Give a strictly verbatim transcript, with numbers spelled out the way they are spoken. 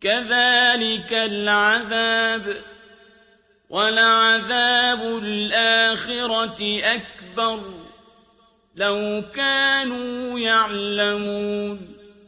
كذلك العذاب ولعذاب الآخرة أكبر لو كانوا يعلمون